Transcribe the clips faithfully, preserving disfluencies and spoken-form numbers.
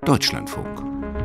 Deutschlandfunk.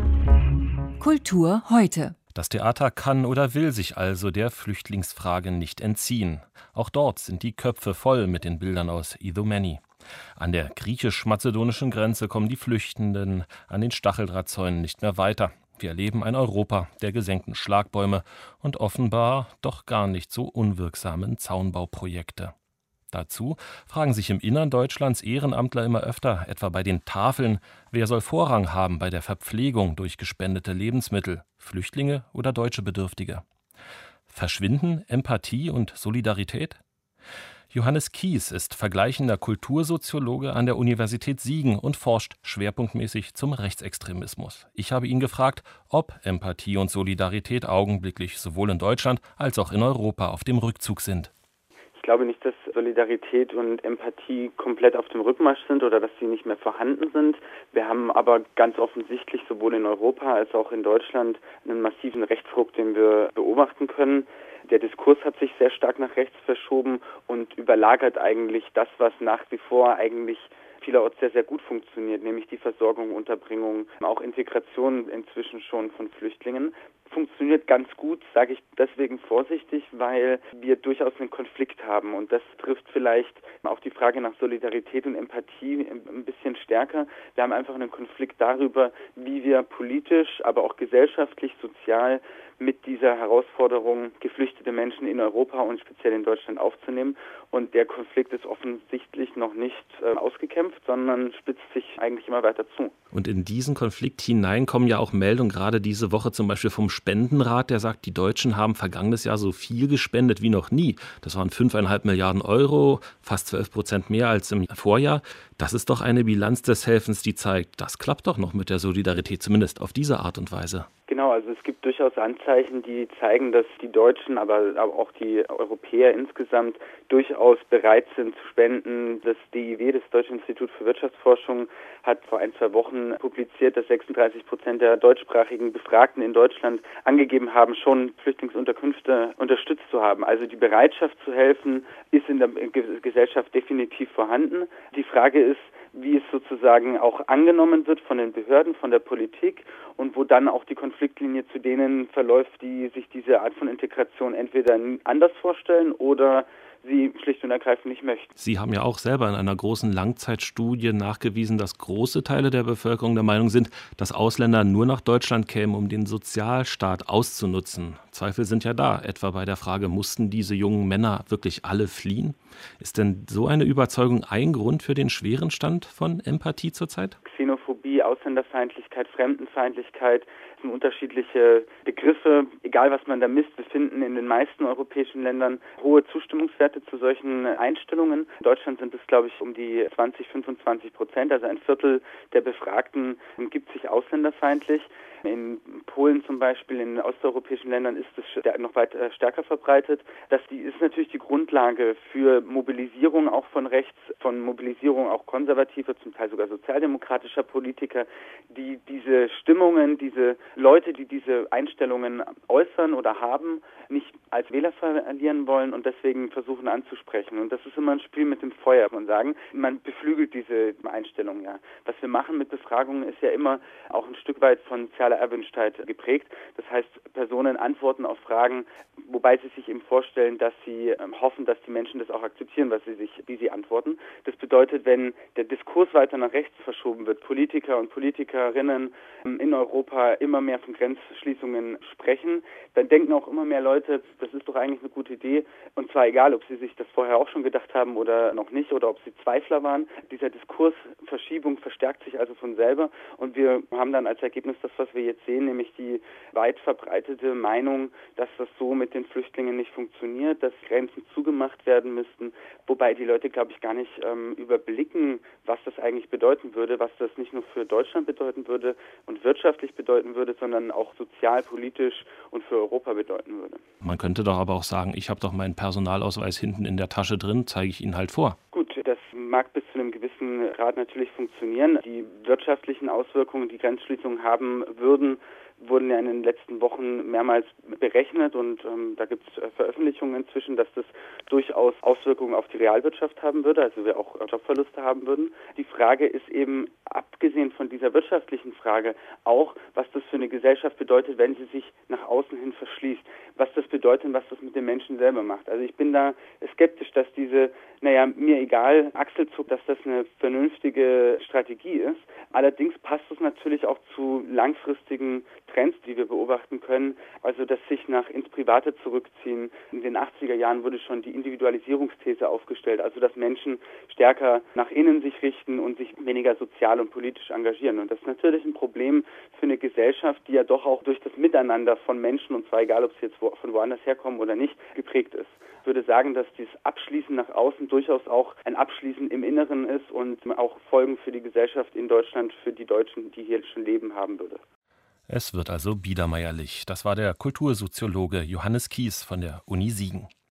Kultur heute. Das Theater kann oder will sich also der Flüchtlingsfrage nicht entziehen. Auch dort sind die Köpfe voll mit den Bildern aus Idomeni. An der griechisch-mazedonischen Grenze kommen die Flüchtenden an den Stacheldrahtzäunen nicht mehr weiter. Wir erleben ein Europa der gesenkten Schlagbäume und offenbar doch gar nicht so unwirksamen Zaunbauprojekte. Dazu fragen sich im Innern Deutschlands Ehrenamtler immer öfter, etwa bei den Tafeln, wer soll Vorrang haben bei der Verpflegung durch gespendete Lebensmittel, Flüchtlinge oder deutsche Bedürftige? Verschwinden Empathie und Solidarität? Johannes Kies ist vergleichender Kultursoziologe an der Universität Siegen und forscht schwerpunktmäßig zum Rechtsextremismus. Ich habe ihn gefragt, ob Empathie und Solidarität augenblicklich sowohl in Deutschland als auch in Europa auf dem Rückzug sind. Ich glaube nicht, dass Solidarität und Empathie komplett auf dem Rückmarsch sind oder dass sie nicht mehr vorhanden sind. Wir haben aber ganz offensichtlich sowohl in Europa als auch in Deutschland einen massiven Rechtsruck, den wir beobachten können. Der Diskurs hat sich sehr stark nach rechts verschoben und überlagert eigentlich das, was nach wie vor eigentlich vielerorts sehr, sehr gut funktioniert, nämlich die Versorgung, Unterbringung, auch Integration inzwischen schon von Flüchtlingen. Funktioniert ganz gut, sage ich deswegen vorsichtig, weil wir durchaus einen Konflikt haben und das trifft vielleicht auch die Frage nach Solidarität und Empathie ein bisschen stärker. Wir haben einfach einen Konflikt darüber, wie wir politisch, aber auch gesellschaftlich, sozial mit dieser Herausforderung, geflüchtete Menschen in Europa und speziell in Deutschland aufzunehmen. Und der Konflikt ist offensichtlich noch nicht äh, ausgekämpft, sondern spitzt sich eigentlich immer weiter zu. Und in diesen Konflikt hinein kommen ja auch Meldungen, gerade diese Woche zum Beispiel vom Spendenrat, der sagt, die Deutschen haben vergangenes Jahr so viel gespendet wie noch nie. Das waren fünfeinhalb Milliarden Euro, fast zwölf Prozent mehr als im Vorjahr. Das ist doch eine Bilanz des Helfens, die zeigt, das klappt doch noch mit der Solidarität, zumindest auf diese Art und Weise. Genau, also es gibt durchaus Anzeichen, die zeigen, dass die Deutschen, aber auch die Europäer insgesamt durchaus bereit sind zu spenden. Das D I W, das Deutsche Institut für Wirtschaftsforschung, hat vor ein, zwei Wochen publiziert, dass sechsunddreißig Prozent der deutschsprachigen Befragten in Deutschland angegeben haben, schon Flüchtlingsunterkünfte unterstützt zu haben. Also die Bereitschaft zu helfen ist in der Gesellschaft definitiv vorhanden. Die Frage ist, wie es sozusagen auch angenommen wird von den Behörden, von der Politik und wo dann auch die Konfliktlinie zu denen verläuft, die sich diese Art von Integration entweder anders vorstellen oder sie schlicht und ergreifend nicht möchten. Sie haben ja auch selber in einer großen Langzeitstudie nachgewiesen, dass große Teile der Bevölkerung der Meinung sind, dass Ausländer nur nach Deutschland kämen, um den Sozialstaat auszunutzen. Zweifel sind ja da, etwa bei der Frage, mussten diese jungen Männer wirklich alle fliehen? Ist denn so eine Überzeugung ein Grund für den schweren Stand von Empathie zurzeit? Xenophobie, Ausländerfeindlichkeit, Fremdenfeindlichkeit sind unterschiedliche Begriffe. Egal, was man da misst, wir finden in den meisten europäischen Ländern hohe Zustimmungswerte zu solchen Einstellungen. In Deutschland sind es, glaube ich, um die zwanzig, fünfundzwanzig Prozent, also ein Viertel der Befragten gibt sich ausländerfeindlich. In Polen zum Beispiel, in osteuropäischen Ländern ist es noch weit stärker verbreitet. Das ist natürlich die Grundlage für Mobilisierung auch von rechts, von Mobilisierung auch konservativer, zum Teil sogar sozialdemokratischer Politiker, die diese Stimmungen, diese Leute, die diese Einstellungen äußern oder haben, nicht als Wähler verlieren wollen und deswegen versuchen anzusprechen. Und das ist immer ein Spiel mit dem Feuer und sagen, man beflügelt diese Einstellung ja. Was wir machen mit Befragungen ist ja immer auch ein Stück weit von sozialer Erwünschtheit geprägt. Das heißt, Personen antworten auf Fragen, wobei sie sich eben vorstellen, dass sie ähm, hoffen, dass die Menschen das auch akzeptieren, was sie sich, wie sie antworten. Das bedeutet, wenn der Diskurs weiter nach rechts verschoben wird, Politiker und Politikerinnen ähm, in Europa immer mehr von Grenzschließungen sprechen, dann denken auch immer mehr Leute, das ist doch eigentlich eine gute Idee. Und zwar egal, ob sie sich das vorher auch schon gedacht haben oder noch nicht oder ob sie Zweifler waren. Dieser Diskursverschiebung verstärkt sich also von selber und wir haben dann als Ergebnis das, was wir jetzt sehen, nämlich die weit verbreitete Meinung, dass das so mit den Flüchtlingen nicht funktioniert, dass Grenzen zugemacht werden müssten, wobei die Leute, glaube ich, gar nicht ähm, überblicken, was das eigentlich bedeuten würde, was das nicht nur für Deutschland bedeuten würde und wirtschaftlich bedeuten würde, sondern auch sozial, politisch und für Europa bedeuten würde. Man könnte doch aber auch sagen, ich habe doch meinen Personalausweis hinten in der Tasche drin, zeige ich Ihnen halt vor. Gut, das mag bis zu einem gewissen Grad natürlich funktionieren. Die wirtschaftlichen Auswirkungen, die Grenzschließungen haben würden, wurden ja in den letzten Wochen mehrmals berechnet und ähm, da gibt es Veröffentlichungen inzwischen, dass das durchaus Auswirkungen auf die Realwirtschaft haben würde, also wir auch Jobverluste haben würden. Die Frage ist eben, abgesehen von dieser wirtschaftlichen Frage, auch, was das für eine Gesellschaft bedeutet, wenn sie sich nach außen hin verschließt, was das bedeutet und was das mit den Menschen selber macht. Also ich bin da skeptisch, dass diese, naja, mir egal, Achselzug, dass das eine vernünftige Strategie ist. Allerdings passt es natürlich auch zu langfristigen Trends, die wir beobachten können, also dass sich nach ins Private zurückziehen. In den achtziger Jahren wurde schon die Individualisierungsthese aufgestellt, also dass Menschen stärker nach innen sich richten und sich weniger sozial und politisch engagieren. Und das ist natürlich ein Problem für eine Gesellschaft, die ja doch auch durch das Miteinander von Menschen, und zwar egal, ob sie jetzt wo, von woanders herkommen oder nicht, geprägt ist. Ich würde sagen, dass dieses Abschließen nach außen durchaus auch ein Abschließen im Inneren ist und auch Folgen für die Gesellschaft in Deutschland, für die Deutschen, die hier schon leben, haben würde. Es wird also biedermeierlich. Das war der Kultursoziologe Johannes Kies von der Uni Siegen.